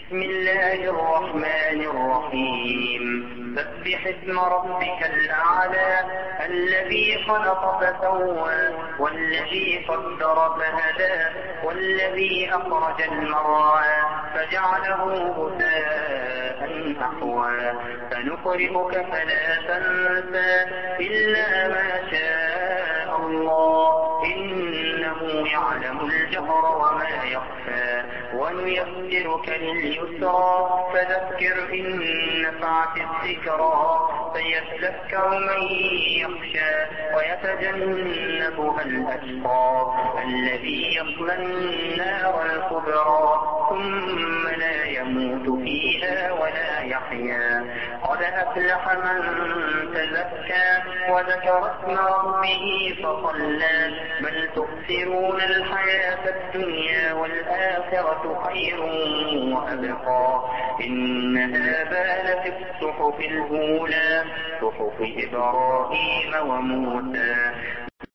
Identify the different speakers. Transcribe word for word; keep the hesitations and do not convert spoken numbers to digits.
Speaker 1: بسم الله الرحمن الرحيم سبح اسم ربك الأعلى الذي خلق فسوى والذي قدر فهدى والذي أخرج المرعى فجعله غثاء أحوى سنقرئك فلا تنسى إلا ما شاء الله إنه يعلم الجهر وما يخفى ونيسرك لليسرى فذكر إن نفعت الذكرى سيذكر من يخشى ويتجنبها الأشقى الذي يصلى النار الكبرى ثم لا يموت فيها ولا يحيا قد أفلح من تزكى وذكر اسم ربه فصلى بل تؤثرون الحياة الدنيا والآخرة خير وأبقى إن هذا لفي الصحف الأولى صحف إبراهيم وموسى